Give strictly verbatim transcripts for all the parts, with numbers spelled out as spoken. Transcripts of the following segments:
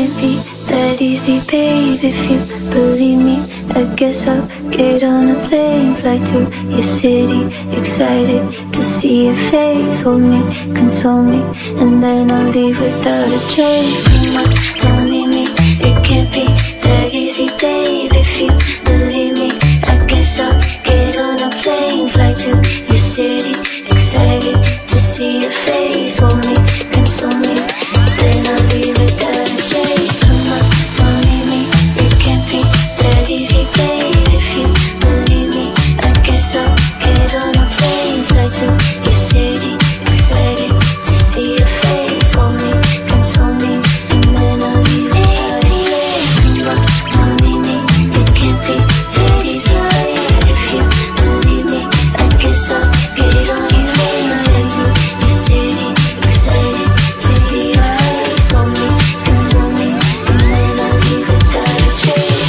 can't be that easy, babe. If you believe me, I guess I'll get on a plane, fly to your city, excited to see your face. Hold me, console me, and then I'll leave without a trace. Come on, don't leave me, it can't be that easy, babe. If you believe me, I guess I'll get on a plane, fly to your city, excited to see your face. Hold me, console me, then I'll leave without a trace. Come on, don't leave me, it can't be that easy, babe. If you believe me, I guess I'll get on a plane, fly to your city, excited to see your face. Hold me, console me, and then I'll leave without a trace. Come on, don't leave me, it can't be that easy, babe. If you believe me, I guess I'll get on a plane, fly to your city, excited to see your face. Hold me, console me, and then I'll leave without a trace.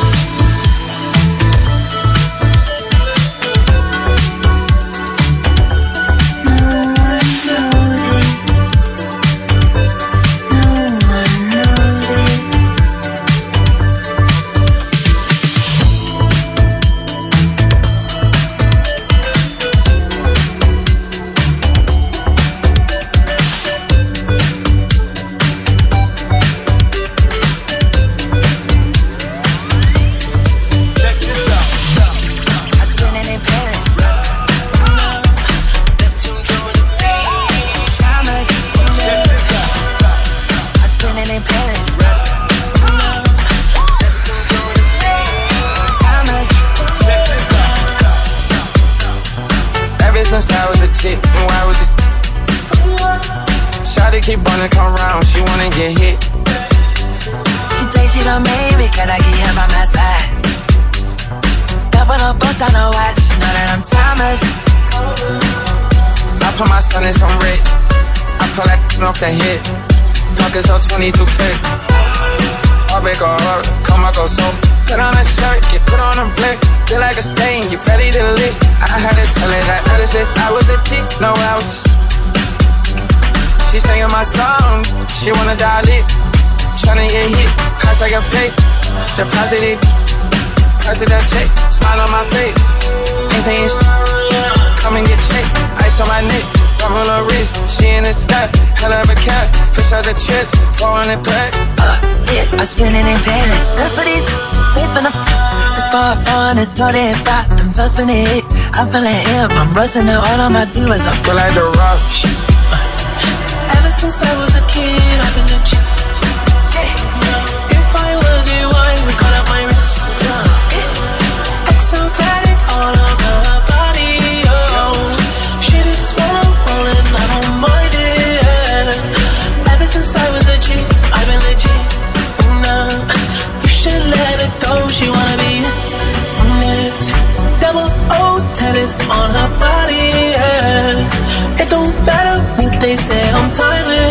Keep wanna come round, she wanna get hit. She take you to maybe, can I get him by my side? Up on a bust on a watch, know that I'm timeless. I put my son in some red, I pull that off the hit. Pockets on twenty-two click. I'll make her hard, come I go so. Put on a shirt, get put on a blick. Feel like a stain, you ready to lick. I had to tell her that I was this, I was a T, no else. She singing my song, she wanna dial it. Tryna get hit, house I got paid. Deposit it, deposit that check. Smile on my face, ain't paying shit. Come and get checked, ice on my neck, rub on her wrist. She in the sky, hell of a cat. Push out the chest, four hundred pack. Uh, yeah, I'm spinning in Paris. Step for it, whipping up. Far on, it's all that pop. I'm puffing it, I'm feeling hip. I'm rusting it, all on my doers. I feel like the rock. Since I was a kid, I've been legit. If I was a wine, we call up my wrist. Exotic all over her body, oh. Shit is swollen, rolling, I don't mind it. Ever since I was a G, I've been legit. Nah, you should let it go, she wanna be next. Double O, tatted on her body, yeah. It don't matter what they say, I'm timeless.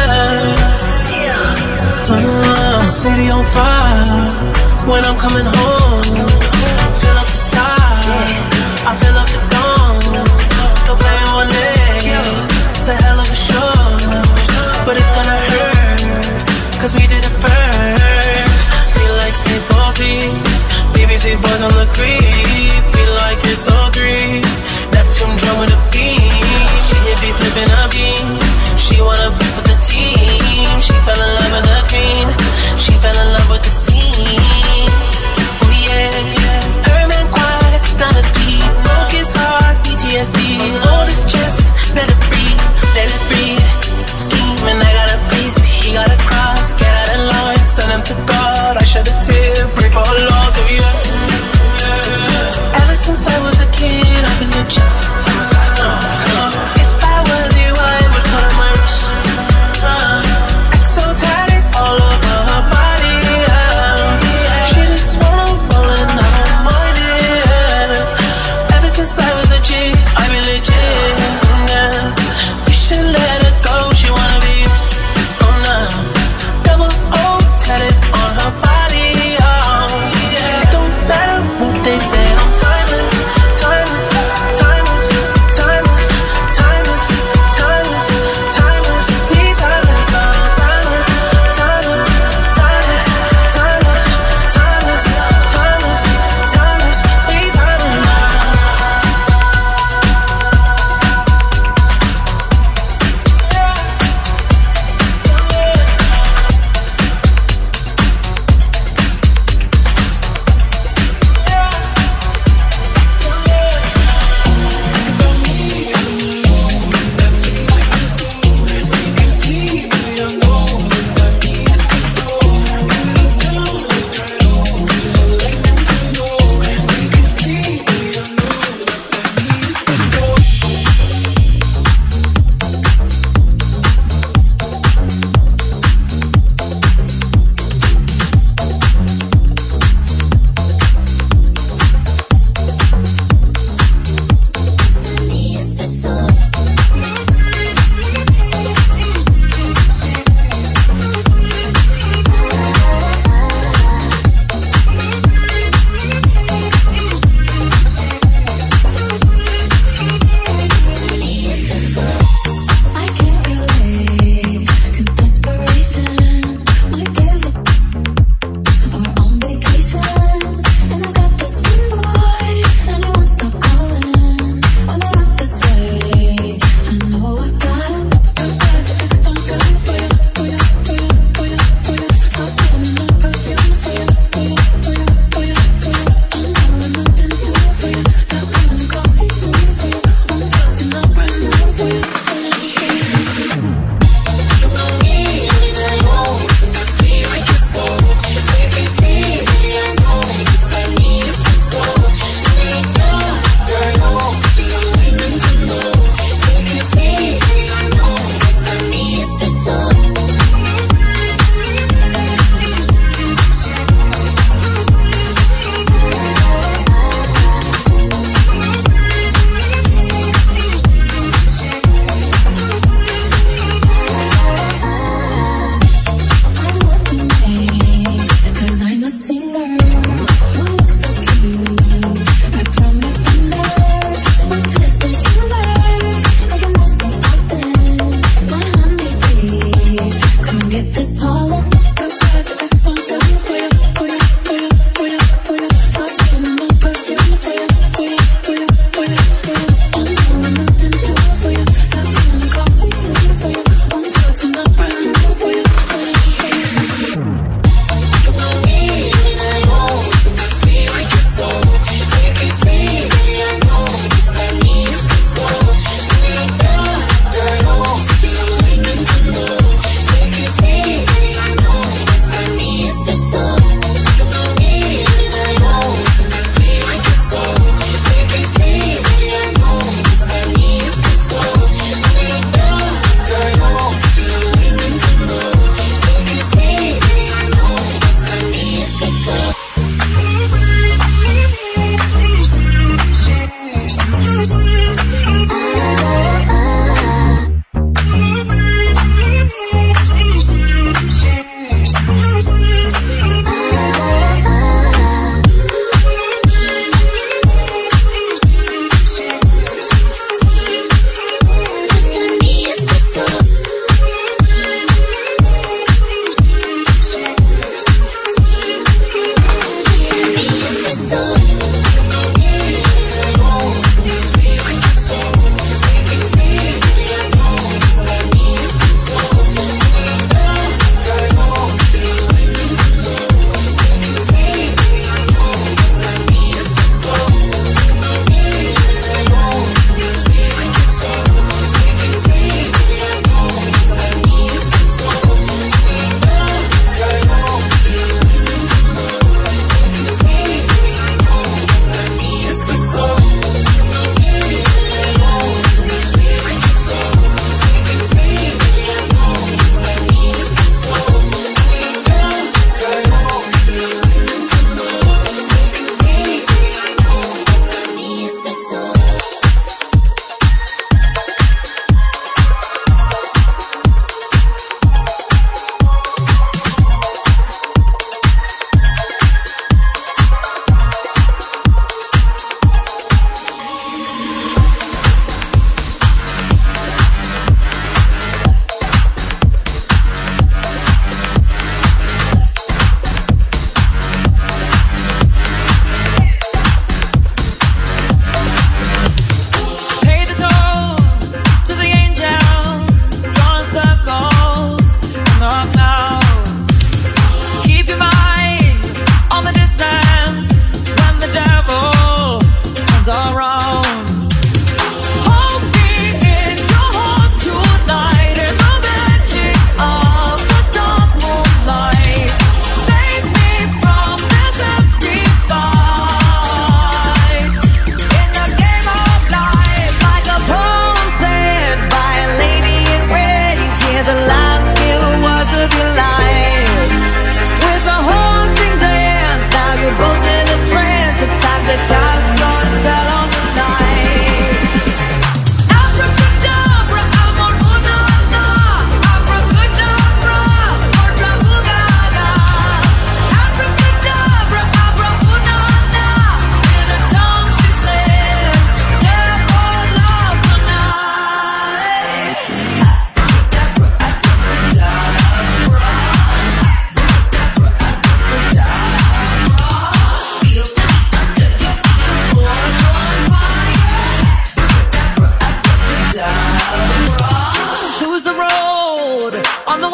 Uh, city on fire when I'm coming home. Fill up the sky, I fill up the dome. Don't play on it, it's a hell of a show. But it's gonna hurt, cause we did it first. Feel like skateboarding, B B C boys on the creep. Feel like it's all three, Neptune drum with a beat. She hit me flipping a beam. She wanna be with the team. She fell in love with the green. She fell in love with the scene. Oh yeah.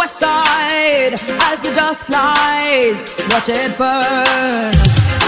west side as the dust flies. Watch it burn.